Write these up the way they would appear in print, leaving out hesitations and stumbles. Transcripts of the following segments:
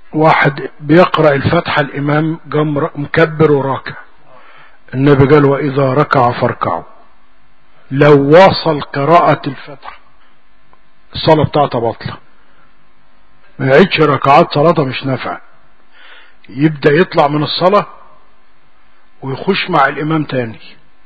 واحد بيقرأ الفتحة الإمام مكبر وراكع، النبي قال وإذا ركع فاركعوا. لو واصل قراءة الفتحة الصلاة بتاعته باطلة، ما يعيدش ركعات، صلاته مش نافعة. يبدأ يطلع من الصلاة ويخش مع الإمام تاني.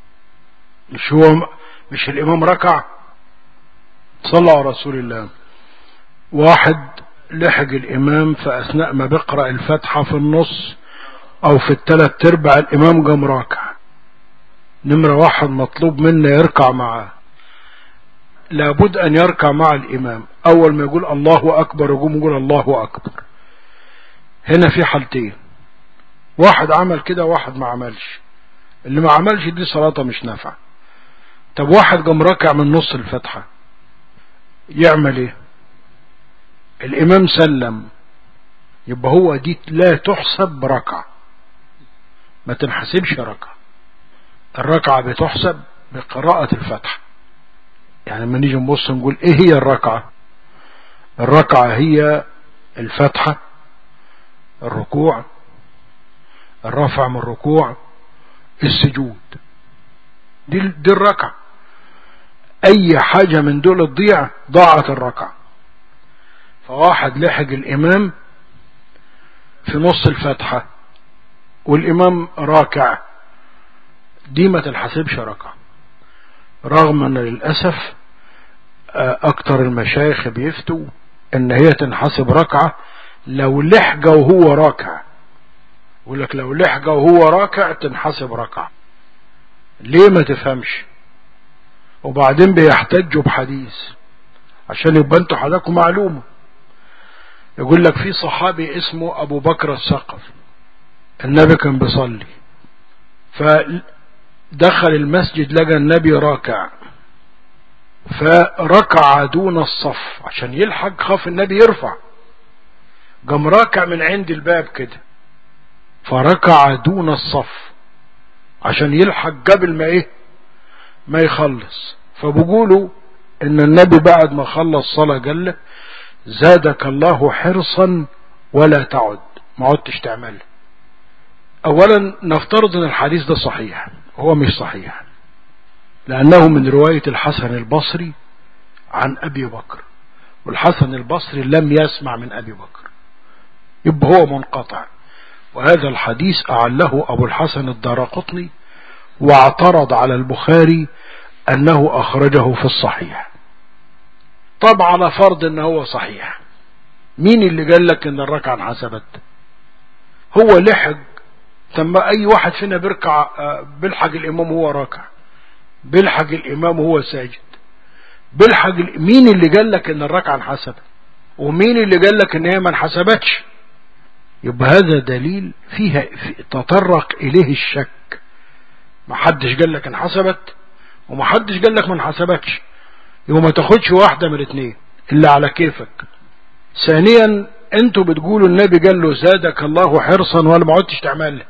مش الإمام ركع. صلى على رسول الله. واحد لحق الإمام فأثناء ما بيقرأ الفتحة في النص أو في الثلاث ارباع الإمام قام راكع. نمرة واحد مطلوب منا يركع معاه، لابد أن يركع مع الإمام. أول ما يقول الله أكبر يقول الله أكبر. هنا في حالتين، واحد عمل كده واحد ما عملش. اللي ما عملش دي صلاته مش نافعة. طب واحد قام راكع من نص الفتحة يعمل ايه؟ الإمام سلم، يبقى هو دي لا تحسب ركعة، ما تنحسبش ركعة. الركعة بتحسب بقراءة الفتحة. يعني لما نيجي نبص نقول ايه هي الركعة؟ الركعة هي الفتحة، الركوع، الرفع من الركوع، السجود. دي الركعة. اي حاجة من دول تضيع ضاعت الركعة. فواحد لحق الامام في نص الفتحة والامام راكع، دي ما تنحسبش ركعة. رغم ان للأسف اكتر المشايخ بيفتوا ان هي تنحسب ركعة لو لحق وهو راكع. يقول لك لو لحق وهو راكع تنحسب ركعة. ليه؟ ما تفهمش. وبعدين بيحتجوا بحديث عشان يبقى انتوا حداكم معلومة. يقول لك في صحابي اسمه ابو بكر الثقفي، النبي كان بيصلي فدخل المسجد لقى النبي راكع، فركع دون الصف عشان يلحق، خاف النبي يرفع، قام راكع من عند الباب كده، فركع دون الصف عشان يلحق قبل ما يخلص. فبقولوا ان النبي بعد ما خلص صلاة قال له زادك الله حرصا ولا تعد، ما عدتش تعمل. اولا نفترض ان الحديث ده صحيح، هو مش صحيح لانه من رواية الحسن البصري عن ابي بكر، والحسن البصري لم يسمع من ابي بكر، يبقى هو منقطع. وهذا الحديث أعله أبو الحسن الدارقطني واعترض على البخاري أنه أخرجه في الصحيح. طب على فرض أنه هو صحيح، مين اللي قال لك أن الركعة انحسبت؟ هو لحق. ثم أي واحد فينا بيلحق الإمام وهو راكع، بيلحق الإمام وهو ساجد، مين اللي قال لك أن الركعة انحسبت؟ ومين اللي قال لك أن هي ما انحسبتش؟ يبقى هذا دليل فيها تطرق إليه الشك. ما حدش قال لك انحسبت وما حدش قال لك ما انحسبتش، يبقى ما تاخدش واحدة من الاثنين إلا على كيفك. ثانيا انتوا بتقولوا النبي قال له زادك الله حرصا ولا ما عدتش تعمل.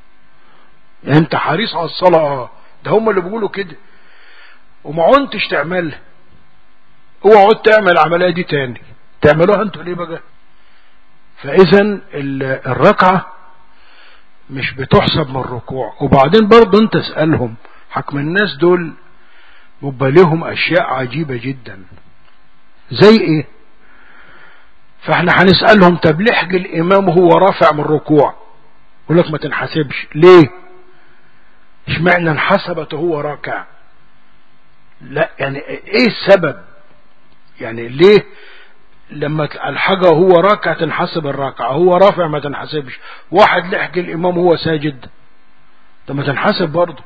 انت حريص على الصلاة، ده هم اللي بيقولوا كده، وما عدتش تعمل. اوعوا تعمل العملية دي تاني، تعملوها انتوا ليه بقى؟ فاذا الركعة مش بتحسب من الركوع. وبعدين برضه انت اسألهم، حكم الناس دول يبقى لهم اشياء عجيبة جدا زي ايه؟ فاحنا هنسألهم طب لحق الامام هو رافع من الركوع، يقول لك ما تنحسبش. ليه؟ اشمعنى انحسبت وهو راكع؟ لا يعني ايه السبب؟ يعني ليه لما الحاجة هو راكع تنحسب الراكعة، هو رافع ما تنحسبش؟ واحد لحق الامام هو ساجد، ده ما تنحسب برضه.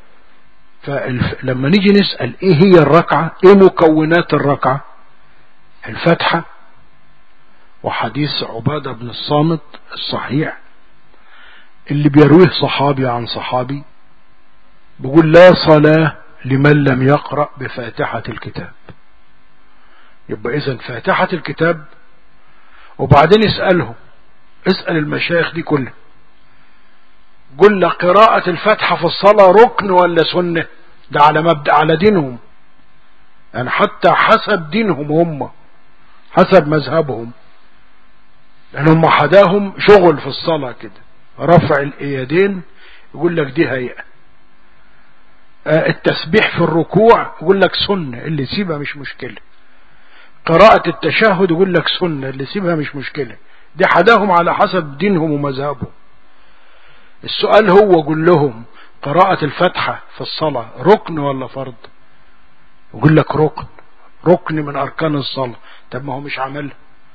فلما نيجي نسأل ايه هي الركعة، ايه مكونات الركعة؟ الفتحة، وحديث عبادة بن الصامت الصحيح اللي بيرويه صحابي عن صحابي بيقول لا صلاة لمن لم يقرأ بفاتحة الكتاب. يبقى إذن فاتحة الكتاب. وبعدين اسأل المشايخ دي كلها، قل قراءة الفاتحة في الصلاة ركن ولا سنة؟ ده على مبدأ على دينهم، يعني حتى حسب دينهم هم، حسب مذهبهم. لأنهم حداهم شغل في الصلاة كده، رفع اليدين يقول لك دي هيئة. التسبيح في الركوع يقول لك سنة، اللي يسيبها مش مشكلة. قراءة التشهد يقول لك سنة، اللي يسيبها مش مشكلة. دي حداهم على حسب دينهم ومذهبهم. السؤال هو قول لهم قراءة الفاتحة في الصلاة ركن ولا فرض؟ يقول لك ركن، ركن من أركان الصلاة. طب ما هو مش عملها،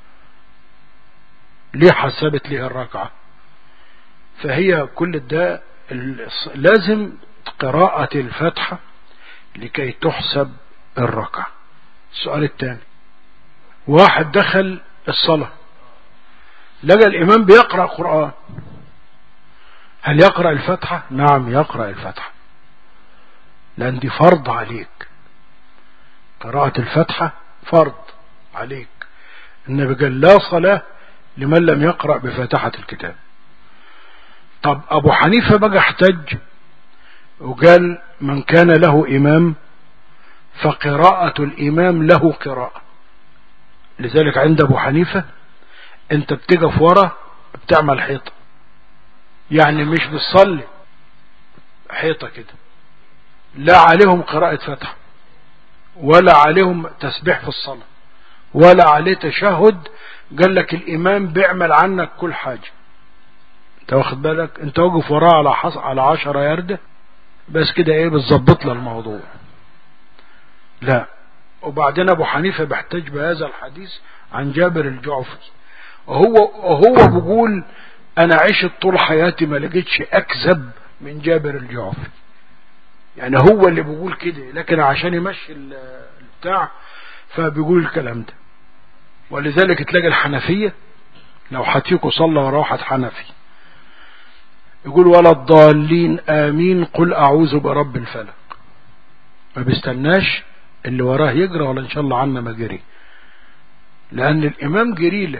ليه حسبت ليه الركعة؟ فهي كل ده لازم قراءة الفاتحة لكي تحسب الركعة. السؤال الثاني، واحد دخل الصلاة لقى الإمام بيقرأ قرآن، هل يقرأ الفاتحة؟ نعم يقرأ الفاتحة، لأن دي فرض عليك. قراءة الفاتحة فرض عليك. النبي قال لا صلاة لمن لم يقرأ بفاتحة الكتاب. طب أبو حنيفة بقى احتج وقال من كان له إمام فقراءة الإمام له قراءة. لذلك عند أبو حنيفة أنت بتقف ورا بتعمل حيطة، يعني مش بتصلي حيطة كده، لا عليهم قراءة فتح ولا عليهم تسبيح في الصلاة ولا عليه تشهد. قال لك الإمام بيعمل عنك كل حاجة، انت واخد بالك، انت واقف وراه على 10 يردة بس كده، ايه بتظبط له الموضوع. لا. وبعدين ابو حنيفة بيحتج بهذا الحديث عن جابر الجعفي، وهو بيقول انا عشت طول حياتي ما لقيتش اكذب من جابر الجعفي، يعني هو اللي بيقول كده، لكن عشان يمشي البتاع فبيقول الكلام ده. ولذلك تلاقي الحنفية لو حتيكوا صلى ورا واحد حنفي يقول ولا الضالين آمين قل أعوذ برب الفلق، ما بيستناش اللي وراه يجرى ولا إن شاء الله عنا ما جري، لأن الإمام جريلة،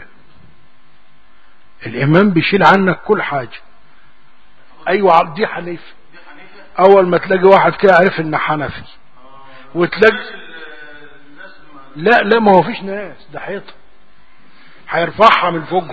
الإمام بيشيل عنك كل حاجة. أيوة عبدي حنيفة، أول ما تلاقي واحد كده عارف إن حنفي وتلاقي لا ما هو فيش ناس، ده حيطة هيرفعها من فوق.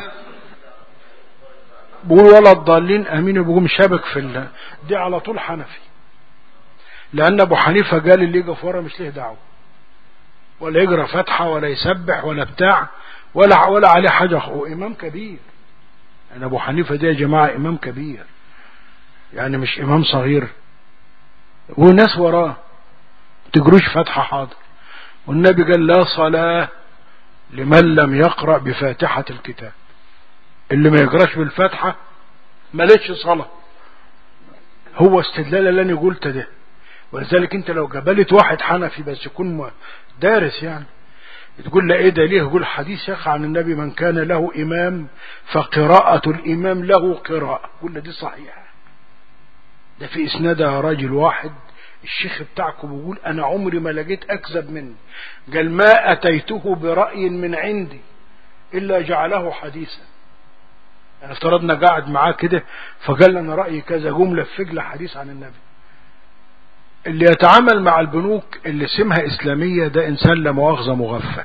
بقول ولا الضالين امين بيقوم شابك في دي على طول حنفي، لان ابو حنيفه قال اللي يقف ورا مش ليه دعوه ولا يقرا فاتحه ولا يسبح ولا بتاع ولا عليه حاجه، هو امام كبير. انا ابو حنيفه ده يا جماعه امام كبير، يعني مش امام صغير، والناس وراه تجروش فاتحه حاضر. والنبي قال لا صلاه لمن لم يقرا بفاتحه الكتاب، اللي ما يقراش بالفاتحه مالكش صلاه. هو استدلال اللي انا قلت ده. ولذلك انت لو قابلت واحد حنفي بس يكون دارس يعني تقول له ايه ده ليه، يقول حديث يقع عن النبي من كان له امام فقراءة الامام له قراءة، قول له دي صحيحة، ده في اسنادها راجل واحد الشيخ بتاعكم بيقول انا عمري ما لقيت اكذب مني، قال ما اتيته برأي من عندي الا جعله حديثا. يعني افترضنا قاعد معاه كده فقال لنا رأيي كذا، قوم لفق له حديث عن النبي. اللي يتعامل مع البنوك اللي اسمها اسلامية ده انسان لا مؤاخذة مغفل،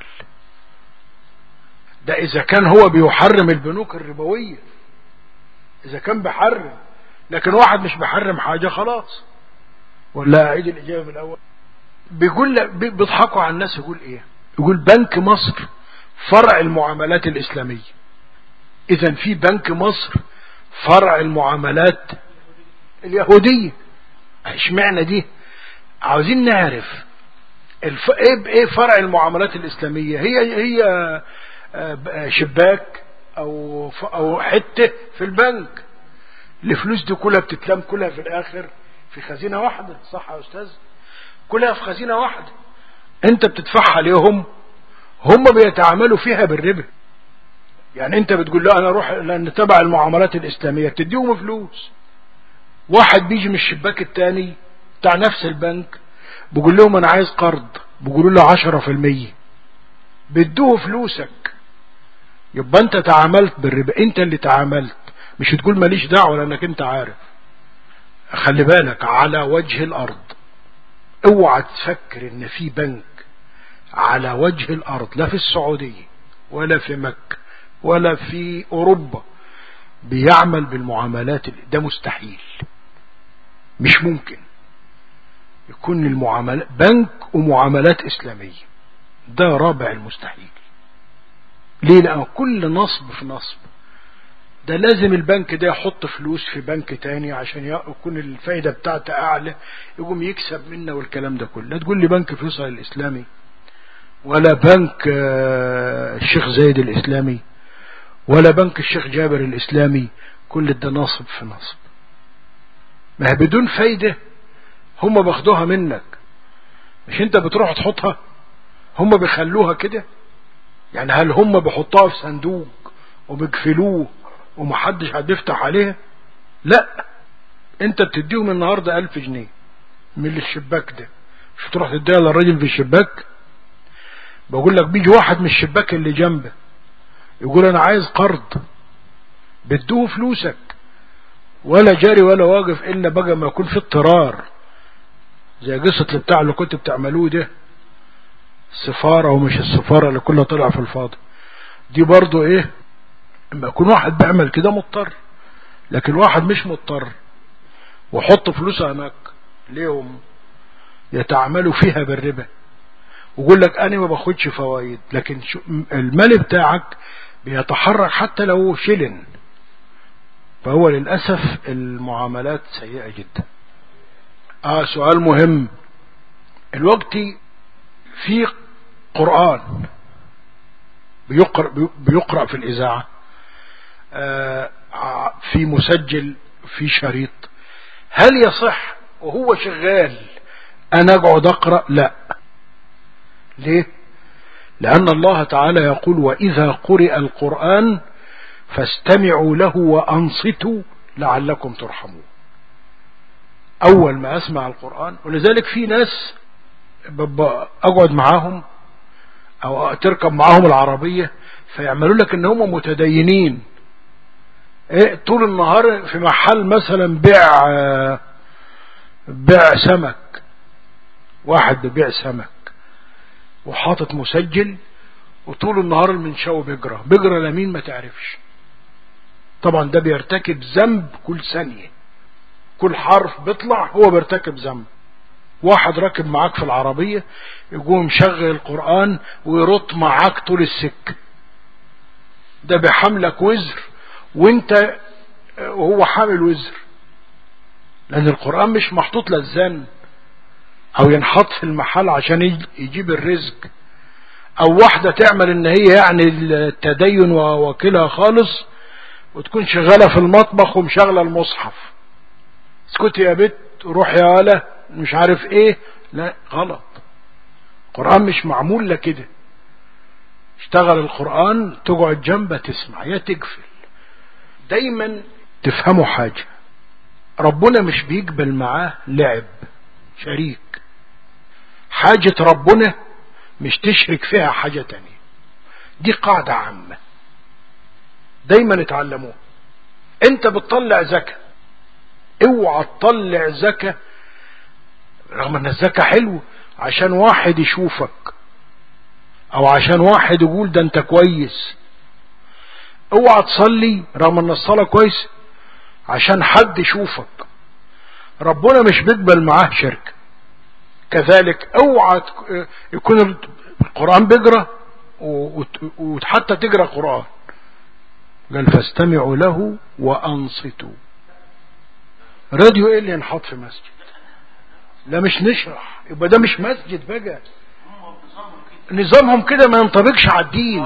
ده اذا كان هو بيحرم البنوك الربوية، اذا كان بيحرم، لكن واحد مش بيحرم حاجة خلاص. ولا اعيد الاجابة من الاول. بيقول بيضحكوا على الناس، يقول ايه، يقول بنك مصر فرع المعاملات الاسلامية. اذا في بنك مصر فرع المعاملات اليهودية، اشمعنى دي؟ عاوزين نعرف ايه فرع المعاملات الاسلامية. هي شباك او حتة في البنك، الفلوس دي كلها بتتلم كلها في الاخر في خزينة واحدة، صح يا استاذ؟ كلها في خزينة واحدة، انت بتدفعها ليهم، هم بيتعاملوا فيها بالربا. يعني انت بتقول له انا اروح لان تبع المعاملات الاسلامية بتديهم فلوس، واحد بيجي من الشباك التاني بتاع نفس البنك بيقول لهم انا عايز قرض، بيقولوا له 10%، بيدوه فلوسك، يبقى انت تعاملت بالربا، انت اللي تعاملت، مش تقول ماليش دعوه لانك انت عارف. خلي بالك على وجه الارض، اوعى تفكر ان في بنك على وجه الارض لا في السعودية ولا في مكة ولا في أوروبا بيعمل بالمعاملات ده مستحيل، مش ممكن يكون المعاملات بنك ومعاملات إسلامية، ده رابع المستحيل. ليه؟ لأن كل نصب في نصب، ده لازم البنك ده يحط فلوس في بنك تاني عشان يكون الفايدة بتاعته أعلى، يقوم يكسب منه والكلام ده كله. لا تقول لي بنك فيصل الإسلامي ولا بنك الشيخ زايد الإسلامي ولا بنك الشيخ جابر الإسلامي، كل ده نصب في نصب، ما هي بدون فايدة. هم باخدوها منك، مش انت بتروح تحطها، هم بيخلوها كده. يعني هل هم بيحطوها في صندوق وبيقفلوه ومحدش هيفتح عليها؟ لا، انت بتديهم النهاردة 1000 جنيه من الشباك ده، مش تروح تديها للراجل في الشباك؟ بقول لك بيجي واحد من الشباك اللي جنبه يقول انا عايز قرض، بدوه فلوسك، ولا جاري ولا واقف الا بقى ما يكون في اضطرار، زي قصة اللي بتاع اللي كنت بتعملوه ده، السفارة ومش السفارة اللي كلها طلع في الفاضي دي. برضو ايه، اما يكون واحد بيعمل كده مضطر، لكن واحد مش مضطر وحط فلوسه هناك ليهم يتعاملوا فيها بالربا، ويقول لك انا ما باخدش فوائد، لكن المال بتاعك بيتحرك حتى لو شلن. فهو للأسف المعاملات سيئة جدا. سؤال مهم. الوقت في قرآن بيقرأ في الإذاعة، في مسجل في شريط، هل يصح وهو شغال أنا أقعد أقرأ؟ لا. ليه؟ لأن الله تعالى يقول وإذا قرئ القرآن فاستمعوا له وأنصتوا لعلكم ترحمون. أول ما أسمع القرآن، ولذلك في ناس أقعد معاهم أو تركب معاهم العربية فيعملوا لك إن هم متدينين، طول النهار في محل مثلا بيع سمك، واحد بيبيع سمك وحاطط مسجل، وطول النهار المنشاوي بيجرى لمين ما تعرفش. طبعا ده بيرتكب ذنب كل ثانية، كل حرف بيطلع هو بيرتكب ذنب. واحد راكب معاك في العربية يقوم مشغل القرآن ويرط معاك طول السكة، ده بيحملك وزر وانت وهو حامل وزر، لأن القرآن مش محطوط للزن أو ينحط في المحل عشان يجيب الرزق، أو واحدة تعمل إن هي يعني التدين ووكلها خالص وتكون شغالة في المطبخ ومشغلة المصحف، اسكتي يا بت روح يا ولا مش عارف ايه. لا، غلط. القرآن مش معمول لكده. اشتغل القرآن تقعد جنبه تسمع يا تقفل. دايما تفهموا حاجة، ربنا مش بيقبل معاه لعب شريك، حاجة ربنا مش تشرك فيها حاجة تانية، دي قاعدة عامة دايما اتعلموها. انت بتطلع زكاة، اوعى تطلع زكاة رغم ان الزكاة حلو عشان واحد يشوفك او عشان واحد يقول ده انت كويس. اوعى تصلي رغم ان الصلاة كويس عشان حد يشوفك، ربنا مش بيقبل معاه شرك. كذلك اوعى يكون القرآن بيقرأ وحتى تقرأ قرآن، قال فاستمعوا له وانصتوا. راديو ايه اللي ينحط في مسجد؟ لا مش نشرح، يبقى ده مش مسجد بقى. نظامهم كده ما ينطبقش على الدين.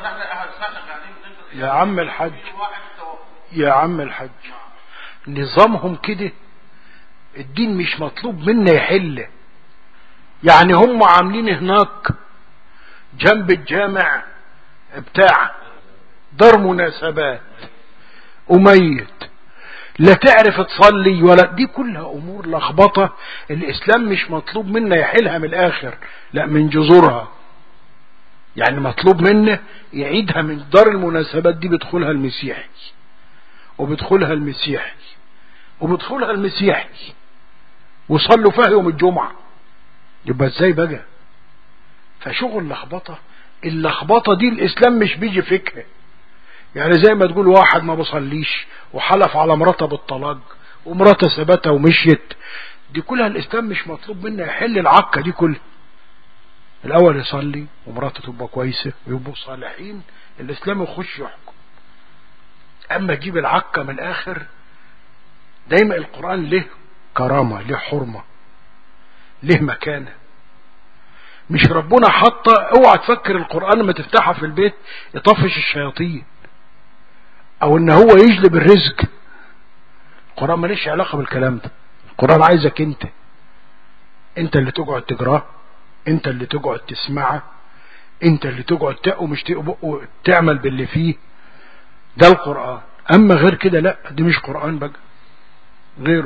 يا عم الحج، يا عم الحج، نظامهم كده، الدين مش مطلوب منا يحل. يعني هم عاملين هناك جنب الجامع بتاع دار مناسبات وميت، لا تعرف تصلي ولا، دي كلها امور لخبطة. الاسلام مش مطلوب منا يحلها من الاخر، لا من جذورها. يعني مطلوب منا يعيدها من دار المناسبات دي، بيدخلها المسيحي وبيدخلها المسيحي وبيدخلها المسيحي وصلوا فيها يوم الجمعة، يبقى ازاي بقى؟ فشغل لخبطة. اللخبطة دي الاسلام مش بيجي فكرة، يعني زي ما تقول واحد ما بصليش وحلف على مراته بالطلاق ومراته ثبتها ومشيت، دي كلها الإسلام مش مطلوب منه يحل العكة دي كلها. الأول يصلي ومراته تبقى كويسة ويبقوا صالحين، الإسلام يخش يحكم. أما تجيب العكة من الآخر، دايما القرآن له كرامة، له حرمة، له مكانة. مش ربنا حاطه، اوعى تفكر القرآن لما تفتحها في البيت يطفش الشياطين او ان هو يجلب الرزق. القرآن ماليش علاقة بالكلام ده. القرآن عايزك انت اللي تقعد تقراه، انت اللي تقعد تسمعه، انت اللي تقعد مش تعمل باللي فيه. ده القرآن. اما غير كده لا، دي مش قرآن بقى، غيره.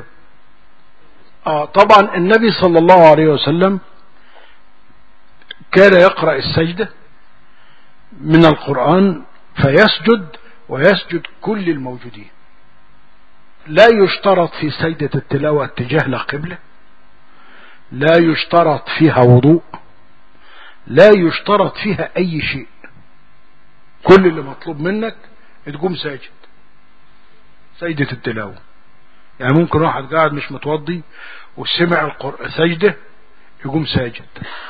طبعا النبي صلى الله عليه وسلم كان يقرأ السجدة من القرآن فيسجد، ويسجد كل الموجودين. لا يشترط في سجدة التلاوة اتجاه لقبلة، لا يشترط فيها وضوء، لا يشترط فيها أي شيء. كل اللي مطلوب منك تقوم ساجد سجدة التلاوة. يعني ممكن واحد قاعد مش متوضي وسمع سجدة يقوم ساجد.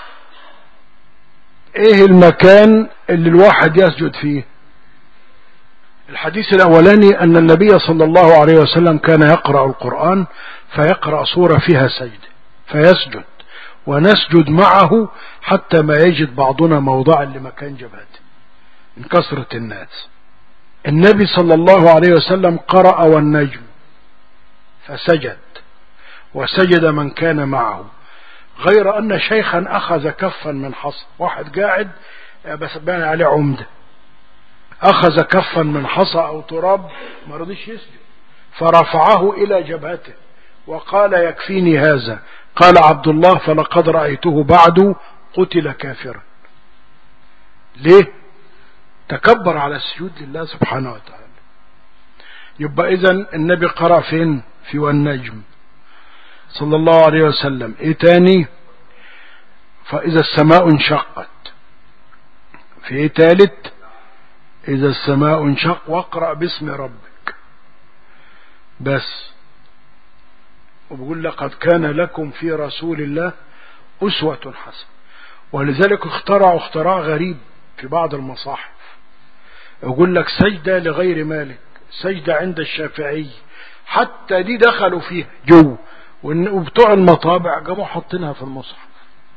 ايه المكان اللي الواحد يسجد فيه؟ الحديث الأولاني أن النبي صلى الله عليه وسلم كان يقرأ القرآن فيقرأ سورة فيها سجدة فيسجد، ونسجد معه حتى ما يجد بعضنا موضعا لمكان جبهته من كثرة الناس. النبي صلى الله عليه وسلم قرأ والنجم فسجد، وسجد من كان معه، غير أن شيخا أخذ كفا من حصى. واحد قاعد بس بان عليه عمدة، أخذ كفا من حصى أو تراب ما رضيش يسجد، فرفعه إلى جبهته وقال يكفيني هذا. قال عبد الله فلقد رأيته بعد قتل كافرا. ليه؟ تكبر على السجود لله سبحانه وتعالى. يبقى إذن النبي قرأ فين؟ في والنجم صلى الله عليه وسلم. ايه تاني؟ فإذا السماء انشقت. في ايه تالت؟ إذا السماء انشق واقرأ باسم ربك بس. وبقول لقد كان لكم في رسول الله أسوة حسنة. ولذلك اخترعوا اختراع غريب في بعض المصاحف، يقول لك سجدة لغير مالك، سجدة عند الشافعي، حتى دي دخلوا فيها جو، وبتوع المطابع قاموا حاطينها في المصحف.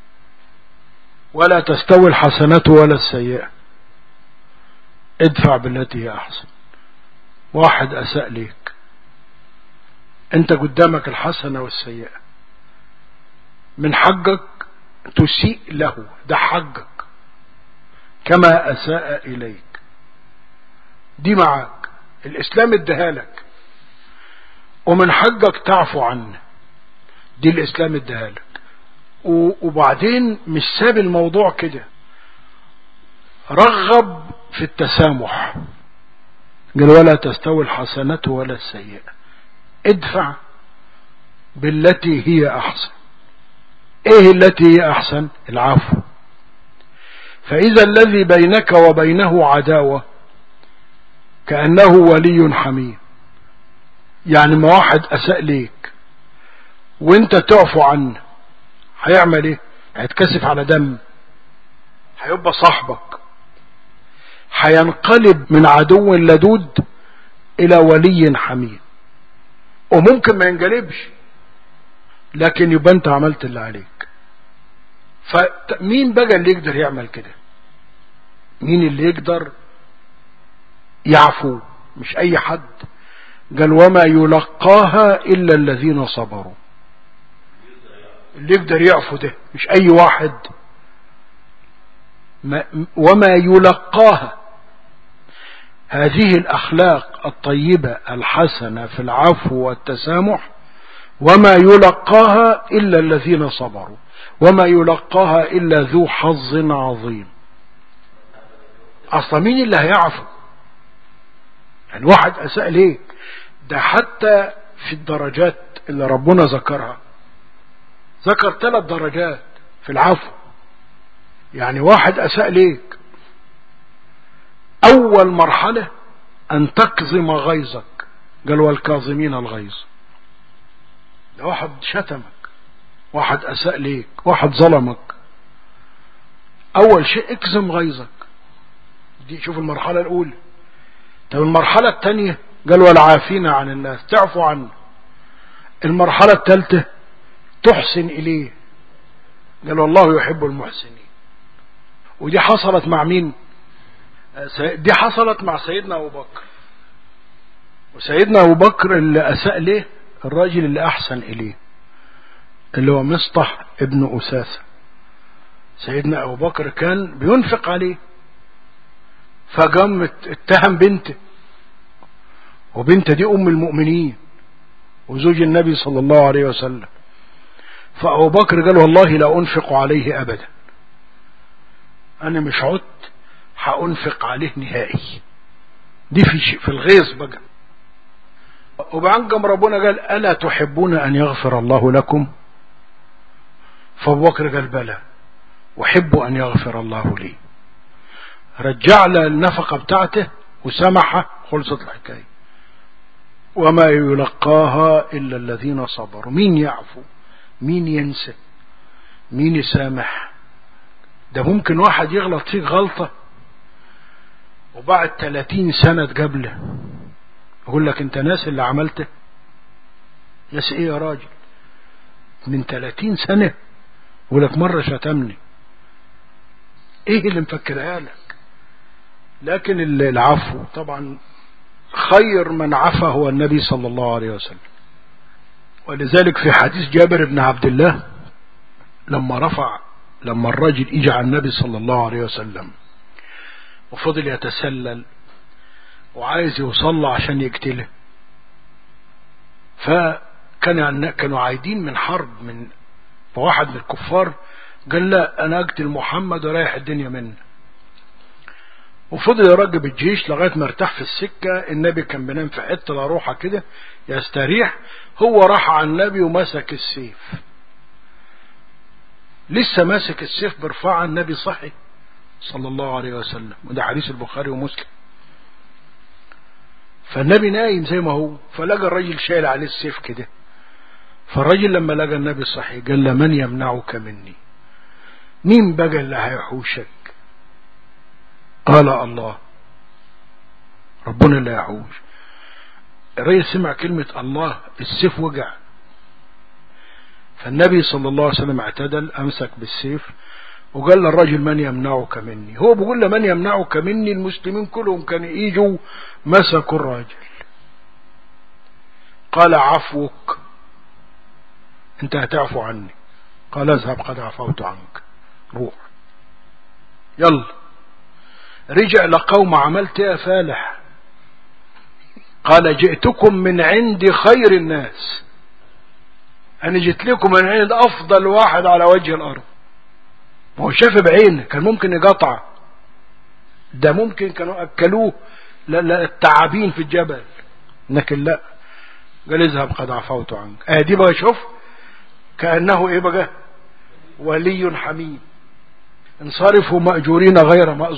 ولا تستوي الحسنة ولا السيئة، ادفع بالتي هي أحسن. واحد أساء ليك، انت قدامك الحسنة والسيئة، من حقك تسيء له، ده حقك كما أساء إليك. دي معك، الإسلام ادهالك، ومن حقك تعفو عنه، دي الإسلام ادهالك. وبعدين مش ساب الموضوع كده، رغب في التسامح. قال ولا تستوي الحسنة ولا السيئة، ادفع بالتي هي أحسن. ايه التي هي أحسن؟ العفو. فإذا الذي بينك وبينه عداوة كأنه ولي حميم. يعني ما واحد أساء ليك وانت تعفو عنه، هيعمل ايه؟ هيتكسف على دم، هيبقى صاحبك، هينقلب من عدو لدود الى ولي حميم. وممكن ما ينقلبش، لكن يبقى انت عملت اللي عليك. فمين بقى اللي يقدر يعمل كده؟ مين اللي يقدر يعفو؟ مش اي حد. قال وما يلقاها الا الذين صبروا. اللي يقدر يعفو ده مش اي واحد. وما يلقاها، هذه الأخلاق الطيبة الحسنة في العفو والتسامح، وما يلقاها إلا الذين صبروا، وما يلقاها إلا ذو حظ عظيم. أصلا مين اللي هيعفو؟ يعني واحد أساء ليك، ده حتى في الدرجات اللي ربنا ذكرها، ذكر 3 درجات في العفو. يعني واحد أساء ليك، أول مرحلة أن تكظم غيظك. قال والكاظمين الغيظ. واحد شتمك، واحد أساء ليك، واحد ظلمك، أول شيء اكظم غيظك. دي شوف المرحلة الأولى. طب المرحلة الثانية قال والعافين عن الناس، تعفو عنه. المرحلة الثالثة تحسن إليه، قال والله يحب المحسنين. ودي حصلت مع مين؟ دي حصلت مع سيدنا أبو بكر. وسيدنا أبو بكر اللي أساء ليه الراجل اللي أحسن إليه، اللي هو مصطح ابن أساسة. سيدنا أبو بكر كان بينفق عليه، فقام اتهم بنته، وبنته دي أم المؤمنين وزوج النبي صلى الله عليه وسلم. فأبو بكر قال والله لا أنفق عليه أبدا، أنا مش عدت هأنفق عليه نهائي. دي في الغيظ بقى. وبعدين ربنا قال ألا تحبون أن يغفر الله لكم؟ فأبو بكر قال بلى، أحب أن يغفر الله لي. رجع له النفقة بتاعته وسمحه، خلصت الحكاية. وما يلقاها إلا الذين صبروا. مين يعفو؟ مين ينسى؟ مين يسامح؟ ده ممكن واحد يغلط فيك غلطة وبعد 30 سنة قبله يقول لك انت ناس اللي عملته. ناس ايه يا راجل؟ من 30 سنة يقول لك مرة شتمني، ايه اللي مفكرها لك؟ لكن العفو طبعا خير من عفى هو النبي صلى الله عليه وسلم. ولذلك في حديث جابر بن عبد الله لما الرجل اجى على النبي صلى الله عليه وسلم وفضل يتسلل وعايز يوصل عشان يقتله، كانوا عايدين من حرب من واحد من الكفار، قال لا انا اقتل محمد ورايح الدنيا منه. وفضل يرجب الجيش لغاية ما ارتاح في السكة. النبي كان بينام في حتة لا روحه كده يستريح، هو راح على النبي ومسك السيف، لسه ماسك السيف برفعه، النبي صحي صلى الله عليه وسلم، وده حديث البخاري ومسلم. فالنبي نايم زي ما هو، فلقى الرجل شايل عليه السيف كده. فالرجل لما لقى النبي صحي قال له من يمنعك مني؟ مين بقى اللي هيحوشك؟ قال الله، ربنا اللي يحوش. الرجل سمع كلمة الله، السيف وقع. فالنبي صلى الله عليه وسلم اعتدل، امسك بالسيف وقال للرجل من يمنعك مني. هو بيقول له من يمنعك مني؟ المسلمين كلهم كانوا يجوا مسكوا الراجل. قال عفوك، انت هتعفو عني. قال اذهب قد عفوت عنك، روح يلا. رجع لقوم، عملت يا فالح؟ قال جئتكم من عند خير الناس، انا جيت لكم من عند افضل واحد على وجه الارض. ما هو شاف بعينه، كان ممكن يقطع، ده ممكن كانوا اكلوه التعابين في الجبل، لكن لا، قال اذهب قد عفوت عنك. دي بقى شوف كأنه ايه بقى؟ ولي حميد. انصرفوا مأجورين غير مأجورين.